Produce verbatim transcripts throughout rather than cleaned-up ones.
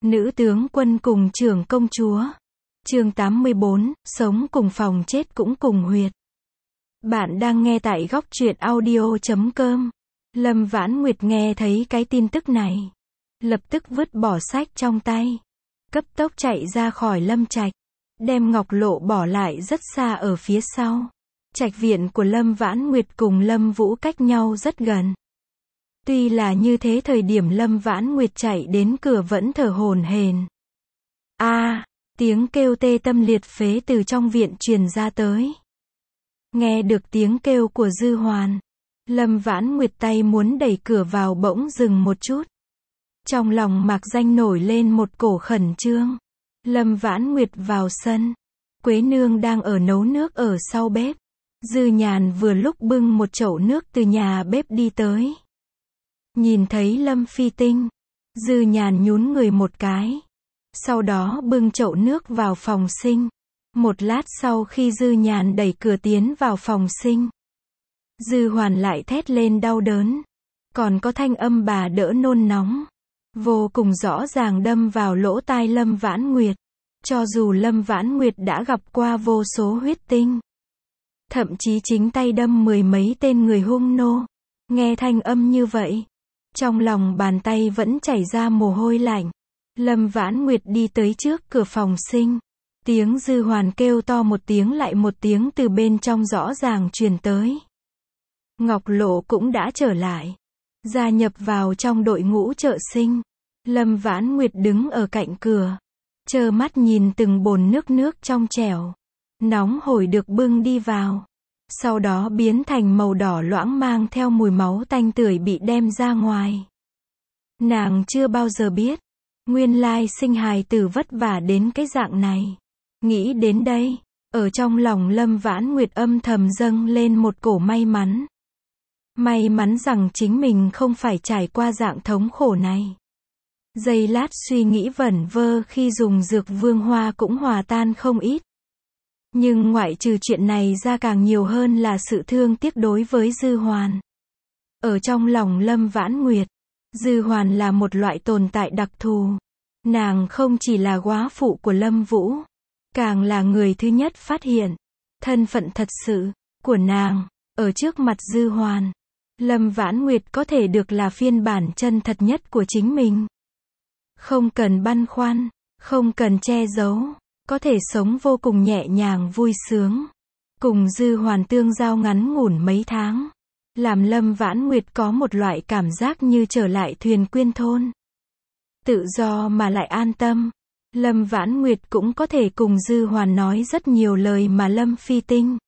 Nữ tướng quân cùng trưởng công chúa. Chương tám mươi bốn, sống cùng phòng chết cũng cùng huyệt. Bạn đang nghe tại góc truyện audio chấm com. Lâm Vãn Nguyệt nghe thấy cái tin tức này, lập tức vứt bỏ sách trong tay, cấp tốc chạy ra khỏi Lâm Trạch, đem Ngọc Lộ bỏ lại rất xa ở phía sau. Trạch viện của Lâm Vãn Nguyệt cùng Lâm Vũ cách nhau rất gần. Tuy là như thế, thời điểm Lâm Vãn Nguyệt chạy đến cửa vẫn thở hổn hển. A, à, tiếng kêu tê tâm liệt phế từ trong viện truyền ra tới. Nghe được tiếng kêu của Dư Hoàn, Lâm Vãn Nguyệt tay muốn đẩy cửa vào bỗng dừng một chút. Trong lòng mạc danh nổi lên một cổ khẩn trương. Lâm Vãn Nguyệt vào sân. Quế nương đang ở nấu nước ở sau bếp. Dư Nhàn vừa lúc bưng một chậu nước từ nhà bếp đi tới. Nhìn thấy Lâm Phi Tinh, Dư Nhàn nhún người một cái. Sau đó bưng chậu nước vào phòng sinh. Một lát sau khi Dư Nhàn đẩy cửa tiến vào phòng sinh, Dư Hoàn lại thét lên đau đớn. Còn có thanh âm bà đỡ nôn nóng, vô cùng rõ ràng đâm vào lỗ tai Lâm Vãn Nguyệt. Cho dù Lâm Vãn Nguyệt đã gặp qua vô số huyết tinh, thậm chí chính tay đâm mười mấy tên người hung nô, nghe thanh âm như vậy, trong lòng bàn tay vẫn chảy ra mồ hôi lạnh. Lâm Vãn Nguyệt đi tới trước cửa phòng sinh. Tiếng Dư Hoàn kêu to một tiếng lại một tiếng từ bên trong rõ ràng truyền tới. Ngọc Lộ cũng đã trở lại, gia nhập vào trong đội ngũ trợ sinh. Lâm Vãn Nguyệt đứng ở cạnh cửa, trơ mắt nhìn từng bồn nước nước trong trẻo, nóng hổi được bưng đi vào. Sau đó biến thành màu đỏ loãng mang theo mùi máu tanh tưởi bị đem ra ngoài. Nàng chưa bao giờ biết, nguyên lai sinh hài tử vất vả đến cái dạng này. Nghĩ đến đây, ở trong lòng Lâm Vãn Nguyệt âm thầm dâng lên một cổ may mắn. May mắn rằng chính mình không phải trải qua dạng thống khổ này. Giây lát suy nghĩ vẩn vơ khi dùng dược vương hoa cũng hòa tan không ít. Nhưng ngoại trừ chuyện này ra càng nhiều hơn là sự thương tiếc đối với Dư Hoàn. Ở trong lòng Lâm Vãn Nguyệt, Dư Hoàn là một loại tồn tại đặc thù. Nàng không chỉ là góa phụ của Lâm Vũ, càng là người thứ nhất phát hiện thân phận thật sự của nàng. Ở trước mặt Dư Hoàn, Lâm Vãn Nguyệt có thể được là phiên bản chân thật nhất của chính mình. Không cần băn khoăn, không cần che giấu, có thể sống vô cùng nhẹ nhàng vui sướng. Cùng Dư Hoàn tương giao ngắn ngủn mấy tháng, làm Lâm Vãn Nguyệt có một loại cảm giác như trở lại thuyền quyên thôn. Tự do mà lại an tâm. Lâm Vãn Nguyệt cũng có thể cùng Dư Hoàn nói rất nhiều lời mà Lâm Phi Tinh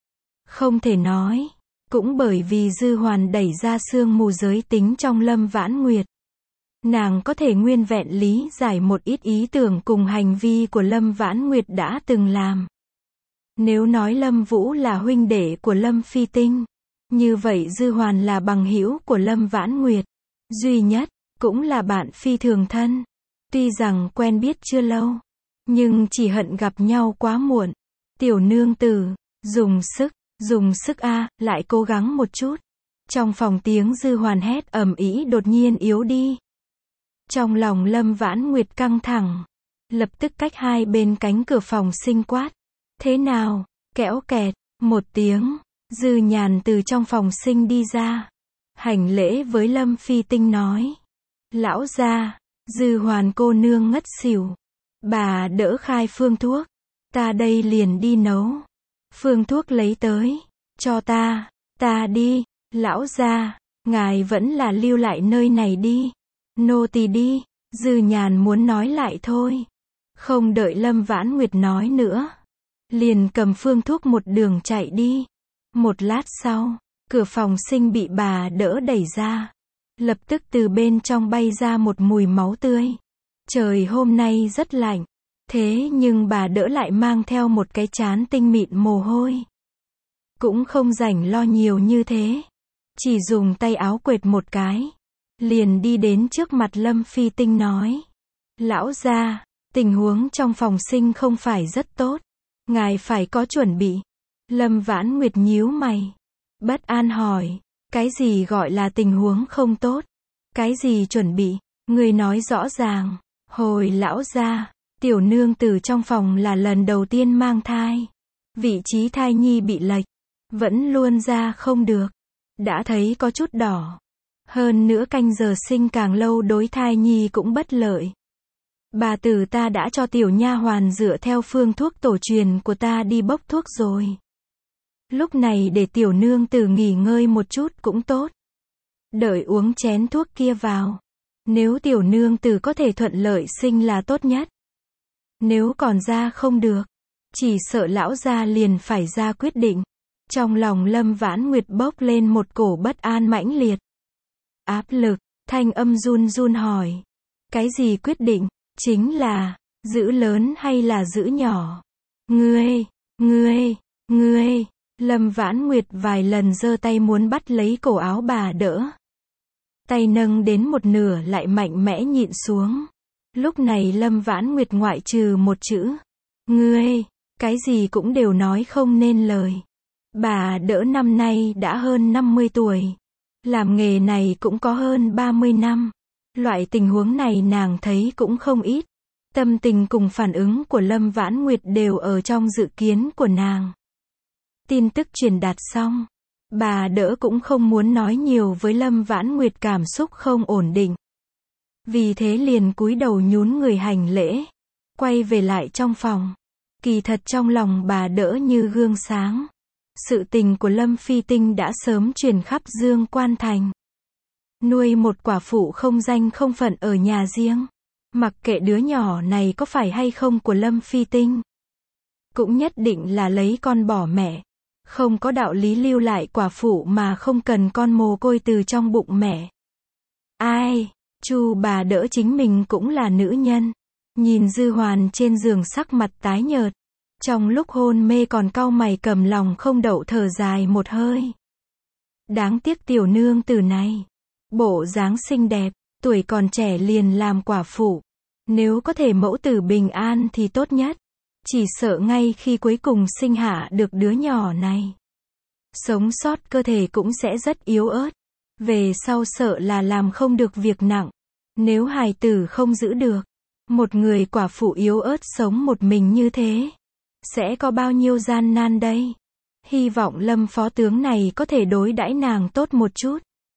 không thể nói. Cũng bởi vì Dư Hoàn đẩy ra sương mù giới tính trong Lâm Vãn Nguyệt, nàng có thể nguyên vẹn lý giải một ít ý tưởng cùng hành vi của Lâm Vãn Nguyệt đã từng làm. Nếu nói Lâm Vũ là huynh đệ của Lâm Phi Tinh, như vậy Dư Hoàn là bằng hữu của Lâm Vãn Nguyệt duy nhất, cũng là bạn phi thường thân. Tuy rằng quen biết chưa lâu, nhưng chỉ hận gặp nhau quá muộn. Tiểu nương tử, dùng sức, dùng sức a, lại cố gắng một chút. Trong phòng tiếng Dư Hoàn hét ầm ĩ đột nhiên yếu đi. Trong lòng Lâm Vãn Nguyệt căng thẳng, lập tức cách hai bên cánh cửa phòng sinh quát. Thế nào? Kẽo kẹt, một tiếng, Dư Nhàn từ trong phòng sinh đi ra, hành lễ với Lâm Phi Tinh nói. Lão gia, Dư Hoàn cô nương ngất xỉu. Bà đỡ khai phương thuốc. Ta đây liền đi nấu. Phương thuốc lấy tới, cho ta, ta đi. Lão gia, ngài vẫn là lưu lại nơi này đi. Nô tỳ đi. Dư Nhàn muốn nói lại thôi. Không đợi Lâm Vãn Nguyệt nói nữa, liền cầm phương thuốc một đường chạy đi. Một lát sau, cửa phòng sinh bị bà đỡ đẩy ra. Lập tức từ bên trong bay ra một mùi máu tươi. Trời hôm nay rất lạnh, thế nhưng bà đỡ lại mang theo một cái trán tinh mịn mồ hôi. Cũng không rảnh lo nhiều như thế, chỉ dùng tay áo quệt một cái, liền đi đến trước mặt Lâm Phi Tinh nói. Lão gia, tình huống trong phòng sinh không phải rất tốt, ngài phải có chuẩn bị. Lâm Vãn Nguyệt nhíu mày, bất an hỏi. Cái gì gọi là tình huống không tốt? Cái gì chuẩn bị? Người nói rõ ràng. Hồi lão gia, tiểu nương tử trong phòng là lần đầu tiên mang thai. Vị trí thai nhi bị lệch, vẫn luôn ra không được. Đã thấy có chút đỏ. Hơn nữa canh giờ sinh càng lâu đối thai nhi cũng bất lợi. Bà tử ta đã cho tiểu nha hoàn dựa theo phương thuốc tổ truyền của ta đi bốc thuốc rồi. Lúc này để tiểu nương tử nghỉ ngơi một chút cũng tốt. Đợi uống chén thuốc kia vào. Nếu tiểu nương tử có thể thuận lợi sinh là tốt nhất. Nếu còn ra không được, chỉ sợ lão gia liền phải ra quyết định. Trong lòng Lâm Vãn Nguyệt bốc lên một cổ bất an mãnh liệt. Áp lực, thanh âm run run hỏi. Cái gì quyết định? Chính là, giữ lớn hay là giữ nhỏ? Ngươi, ngươi, ngươi, Lâm Vãn Nguyệt vài lần giơ tay muốn bắt lấy cổ áo bà đỡ. Tay nâng đến một nửa lại mạnh mẽ nhịn xuống. Lúc này Lâm Vãn Nguyệt ngoại trừ một chữ. Ngươi, cái gì cũng đều nói không nên lời. Bà đỡ năm nay đã hơn năm mươi tuổi. Làm nghề này cũng có hơn ba mươi năm. Loại tình huống này nàng thấy cũng không ít. Tâm tình cùng phản ứng của Lâm Vãn Nguyệt đều ở trong dự kiến của nàng. Tin tức truyền đạt xong. Bà đỡ cũng không muốn nói nhiều với Lâm Vãn Nguyệt cảm xúc không ổn định. Vì thế liền cúi đầu nhún người hành lễ. Quay về lại trong phòng. Kỳ thật trong lòng bà đỡ như gương sáng. Sự tình của Lâm Phi Tinh đã sớm truyền khắp Dương Quan Thành. Nuôi một quả phụ không danh không phận ở nhà riêng. Mặc kệ đứa nhỏ này có phải hay không của Lâm Phi Tinh. Cũng nhất định là lấy con bỏ mẹ. Không có đạo lý lưu lại quả phụ mà không cần con mồ côi từ trong bụng mẹ. Ai, Chu bà đỡ chính mình cũng là nữ nhân. Nhìn Dư Hoàn trên giường sắc mặt tái nhợt. Trong lúc hôn mê còn cau mày cầm lòng không đậu thở dài một hơi. Đáng tiếc tiểu nương tử này. Bộ dáng xinh đẹp, tuổi còn trẻ liền làm quả phụ. Nếu có thể mẫu tử bình an thì tốt nhất. Chỉ sợ ngay khi cuối cùng sinh hạ được đứa nhỏ này. Sống sót cơ thể cũng sẽ rất yếu ớt. Về sau sợ là làm không được việc nặng. Nếu hài tử không giữ được. Một người quả phụ yếu ớt sống một mình như thế. Sẽ có bao nhiêu gian nan đây? Hy vọng Lâm phó tướng này có thể đối đãi nàng tốt một chút.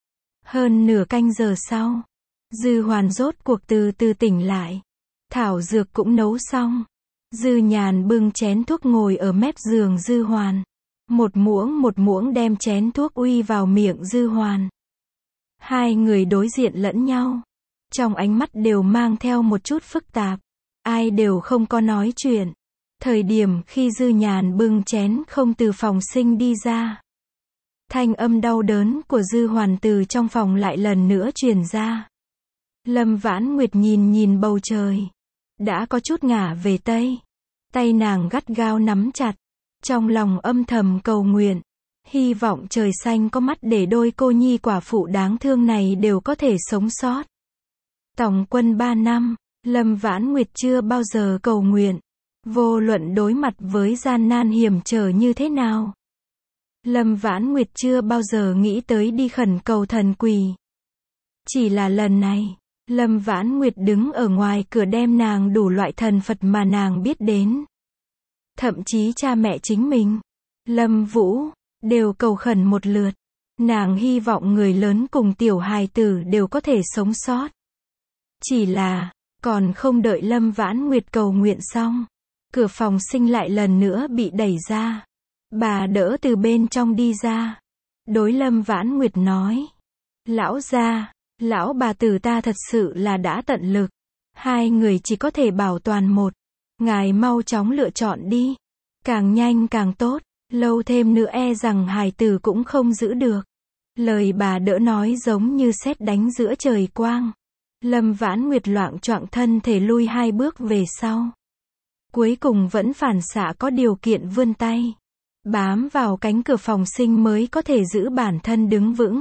Hơn nửa canh giờ sau. Dư Hoàn rốt cuộc từ từ tỉnh lại. Thảo dược cũng nấu xong. Dư Nhàn bưng chén thuốc ngồi ở mép giường Dư Hoàn. Một muỗng một muỗng đem chén thuốc uy vào miệng Dư Hoàn. Hai người đối diện lẫn nhau. Trong ánh mắt đều mang theo một chút phức tạp. Ai đều không có nói chuyện. Thời điểm khi Dư Nhàn bưng chén không từ phòng sinh đi ra. Thanh âm đau đớn của Dư Hoàn từ trong phòng lại lần nữa truyền ra. Lâm Vãn Nguyệt nhìn nhìn bầu trời. Đã có chút ngả về Tây. Tay nàng gắt gao nắm chặt. Trong lòng âm thầm cầu nguyện. Hy vọng trời xanh có mắt để đôi cô nhi quả phụ đáng thương này đều có thể sống sót. Tổng quân ba năm, Lâm Vãn Nguyệt chưa bao giờ cầu nguyện. Vô luận đối mặt với gian nan hiểm trở như thế nào. Lâm Vãn Nguyệt chưa bao giờ nghĩ tới đi khẩn cầu thần quỷ. Chỉ là lần này, Lâm Vãn Nguyệt đứng ở ngoài cửa đem nàng đủ loại thần Phật mà nàng biết đến. Thậm chí cha mẹ chính mình, Lâm Vũ, đều cầu khẩn một lượt. Nàng hy vọng người lớn cùng tiểu hài tử đều có thể sống sót. Chỉ là, còn không đợi Lâm Vãn Nguyệt cầu nguyện xong. Cửa phòng sinh lại lần nữa bị đẩy ra. Bà đỡ từ bên trong đi ra. Đối Lâm Vãn Nguyệt nói. Lão gia, lão bà tử ta thật sự là đã tận lực. Hai người chỉ có thể bảo toàn một. Ngài mau chóng lựa chọn đi. Càng nhanh càng tốt. Lâu thêm nữa e rằng hài tử cũng không giữ được. Lời bà đỡ nói giống như sét đánh giữa trời quang. Lâm Vãn Nguyệt loạng choạng thân thể lui hai bước về sau. Cuối cùng vẫn phản xạ có điều kiện vươn tay. Bám vào cánh cửa phòng sinh mới có thể giữ bản thân đứng vững.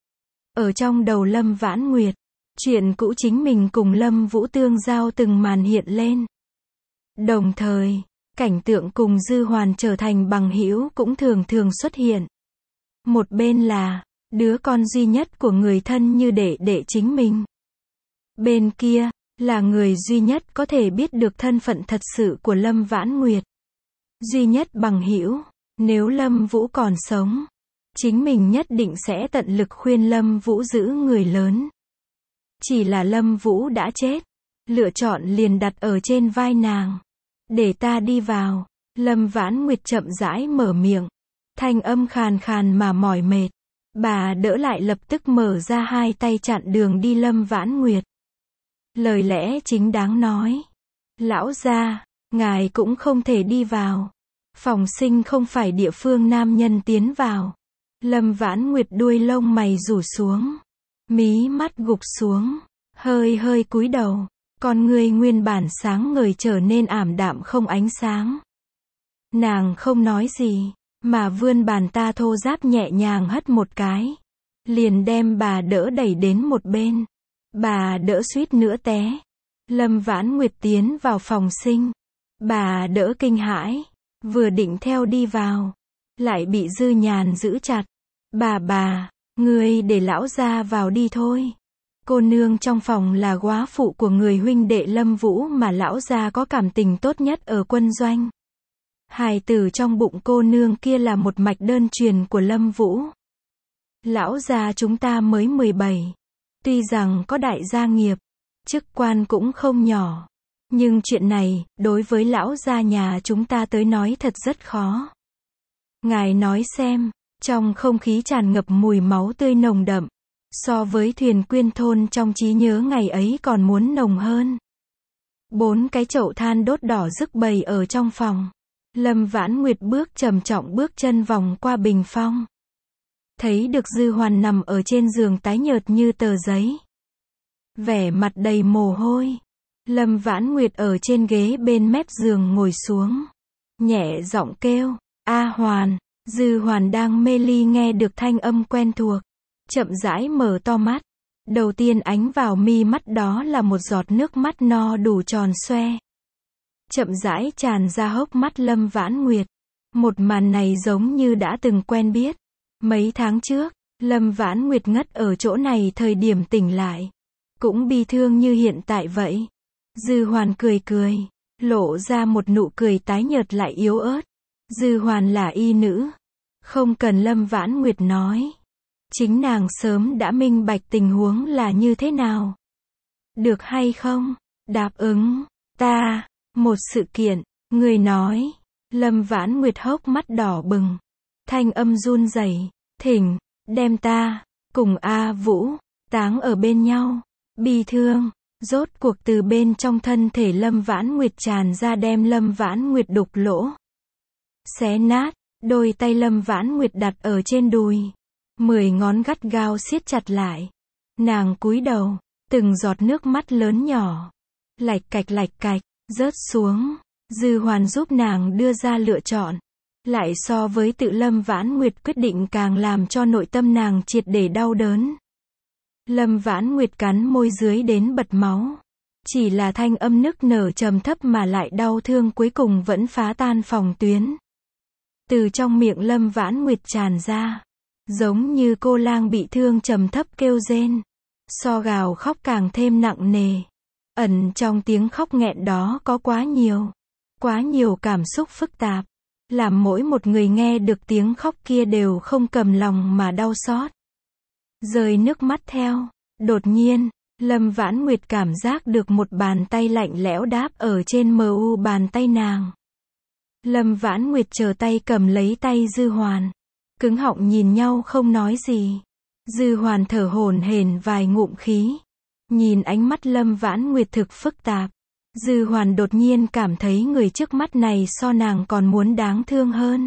Ở trong đầu Lâm Vãn Nguyệt, chuyện cũ chính mình cùng Lâm Vũ tương giao từng màn hiện lên. Đồng thời, cảnh tượng cùng Dư Hoàn trở thành bằng hữu cũng thường thường xuất hiện. Một bên là, đứa con duy nhất của người thân như đệ đệ chính mình. Bên kia, là người duy nhất có thể biết được thân phận thật sự của Lâm Vãn Nguyệt. Duy nhất bằng hữu, nếu Lâm Vũ còn sống, chính mình nhất định sẽ tận lực khuyên Lâm Vũ giữ người lớn. Chỉ là Lâm Vũ đã chết, lựa chọn liền đặt ở trên vai nàng. Để ta đi vào, Lâm Vãn Nguyệt chậm rãi mở miệng, thanh âm khàn khàn mà mỏi mệt. Bà đỡ lại lập tức mở ra hai tay chặn đường đi Lâm Vãn Nguyệt. Lời lẽ chính đáng nói, lão gia, ngài cũng không thể đi vào. Phòng sinh không phải địa phương nam nhân tiến vào. Lâm Vãn Nguyệt đuôi lông mày rủ xuống, mí mắt gục xuống, hơi hơi cúi đầu, con người nguyên bản sáng ngời trở nên ảm đạm không ánh sáng. Nàng không nói gì, mà vươn bàn ta thô ráp nhẹ nhàng hất một cái, liền đem bà đỡ đẩy đến một bên. Bà đỡ suýt nữa té. Lâm Vãn Nguyệt tiến vào phòng sinh. Bà đỡ kinh hãi, vừa định theo đi vào, lại bị Dư Nhàn giữ chặt. Bà bà, ngươi để lão gia vào đi thôi. Cô nương trong phòng là góa phụ của người huynh đệ Lâm Vũ mà lão gia có cảm tình tốt nhất ở quân doanh. Hài tử trong bụng cô nương kia là một mạch đơn truyền của Lâm Vũ. Lão gia chúng ta mới mười bảy. Tuy rằng có đại gia nghiệp, chức quan cũng không nhỏ. Nhưng chuyện này, đối với lão gia nhà chúng ta tới nói thật rất khó. Ngài nói xem, trong không khí tràn ngập mùi máu tươi nồng đậm. So với Thuyền Quyên thôn trong trí nhớ ngày ấy còn muốn nồng hơn. Bốn cái chậu than đốt đỏ rực bày ở trong phòng. Lâm Vãn Nguyệt bước trầm trọng bước chân vòng qua bình phong. Thấy được Dư Hoàn nằm ở trên giường tái nhợt như tờ giấy. Vẻ mặt đầy mồ hôi. Lâm Vãn Nguyệt ở trên ghế bên mép giường ngồi xuống. Nhẹ giọng kêu, A Hoàn. Dư Hoàn đang mê ly nghe được thanh âm quen thuộc. Chậm rãi mở to mắt. Đầu tiên ánh vào mi mắt đó là một giọt nước mắt no đủ tròn xoe. Chậm rãi tràn ra hốc mắt Lâm Vãn Nguyệt. Một màn này giống như đã từng quen biết. Mấy tháng trước, Lâm Vãn Nguyệt ngất ở chỗ này thời điểm tỉnh lại. Cũng bi thương như hiện tại vậy. Dư Hoàn cười cười, lộ ra một nụ cười tái nhợt lại yếu ớt. Dư Hoàn là y nữ. Không cần Lâm Vãn Nguyệt nói. Chính nàng sớm đã minh bạch tình huống là như thế nào. Được hay không? Đáp ứng. Ta, một sự kiện, người nói. Lâm Vãn Nguyệt hốc mắt đỏ bừng. Thanh âm run rẩy, thỉnh, đem ta, cùng A Vũ, táng ở bên nhau. Bi thương, rốt cuộc từ bên trong thân thể Lâm Vãn Nguyệt tràn ra đem Lâm Vãn Nguyệt đục lỗ. Xé nát, đôi tay Lâm Vãn Nguyệt đặt ở trên đùi. Mười ngón gắt gao siết chặt lại. Nàng cúi đầu, từng giọt nước mắt lớn nhỏ. Lạch cạch lạch cạch, rớt xuống. Dư Hoàn giúp nàng đưa ra lựa chọn. Lại so với tự Lâm Vãn Nguyệt quyết định càng làm cho nội tâm nàng triệt để đau đớn. Lâm Vãn Nguyệt cắn môi dưới đến bật máu. Chỉ là thanh âm nức nở trầm thấp mà lại đau thương cuối cùng vẫn phá tan phòng tuyến. Từ trong miệng Lâm Vãn Nguyệt tràn ra. Giống như cô lang bị thương trầm thấp kêu rên. So gào khóc càng thêm nặng nề. Ẩn trong tiếng khóc nghẹn đó có quá nhiều. Quá nhiều cảm xúc phức tạp. Làm mỗi một người nghe được tiếng khóc kia đều không cầm lòng mà đau xót. Rơi nước mắt theo. Đột nhiên, Lâm Vãn Nguyệt cảm giác được một bàn tay lạnh lẽo đáp ở trên mờ u bàn tay nàng. Lâm Vãn Nguyệt chờ tay cầm lấy tay Dư Hoàn. Cứng họng nhìn nhau không nói gì. Dư Hoàn thở hổn hển vài ngụm khí. Nhìn ánh mắt Lâm Vãn Nguyệt thực phức tạp. Dư Hoàn đột nhiên cảm thấy người trước mắt này so nàng còn muốn đáng thương hơn.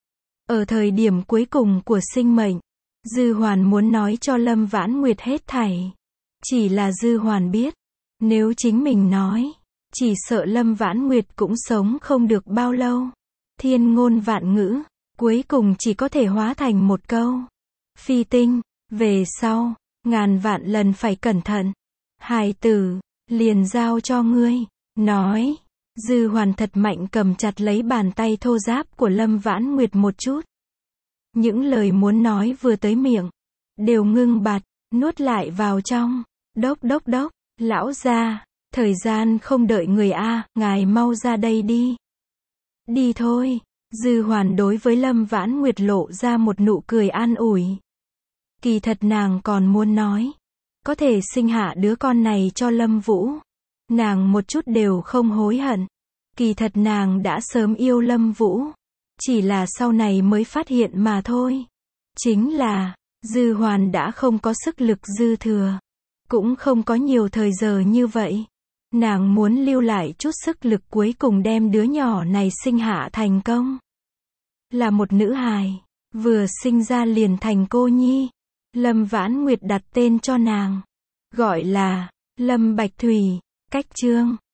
Ở thời điểm cuối cùng của sinh mệnh, Dư Hoàn muốn nói cho Lâm Vãn Nguyệt hết thảy. Chỉ là Dư Hoàn biết, nếu chính mình nói, chỉ sợ Lâm Vãn Nguyệt cũng sống không được bao lâu. Thiên ngôn vạn ngữ, cuối cùng chỉ có thể hóa thành một câu. Phi Tinh, về sau, ngàn vạn lần phải cẩn thận. Hài tử, liền giao cho ngươi. Nói, Dư Hoàn thật mạnh cầm chặt lấy bàn tay thô ráp của Lâm Vãn Nguyệt một chút. Những lời muốn nói vừa tới miệng, đều ngưng bặt, nuốt lại vào trong. Đốc đốc đốc, lão gia, Thời gian không đợi người a, ngài mau ra đây đi. Đi thôi. Dư Hoàn đối với Lâm Vãn Nguyệt lộ ra một nụ cười an ủi. Kỳ thật nàng còn muốn nói, có thể sinh hạ đứa con này cho Lâm Vũ. Nàng một chút đều không hối hận. Kỳ thật nàng đã sớm yêu Lâm Vũ. Chỉ là sau này mới phát hiện mà thôi. Chính là, Dư Hoàn đã không có sức lực dư thừa. Cũng không có nhiều thời giờ như vậy. Nàng muốn lưu lại chút sức lực cuối cùng đem đứa nhỏ này sinh hạ thành công. Là một nữ hài. Vừa sinh ra liền thành cô nhi. Lâm Vãn Nguyệt đặt tên cho nàng. Gọi là Lâm Bạch Thủy. Cách chương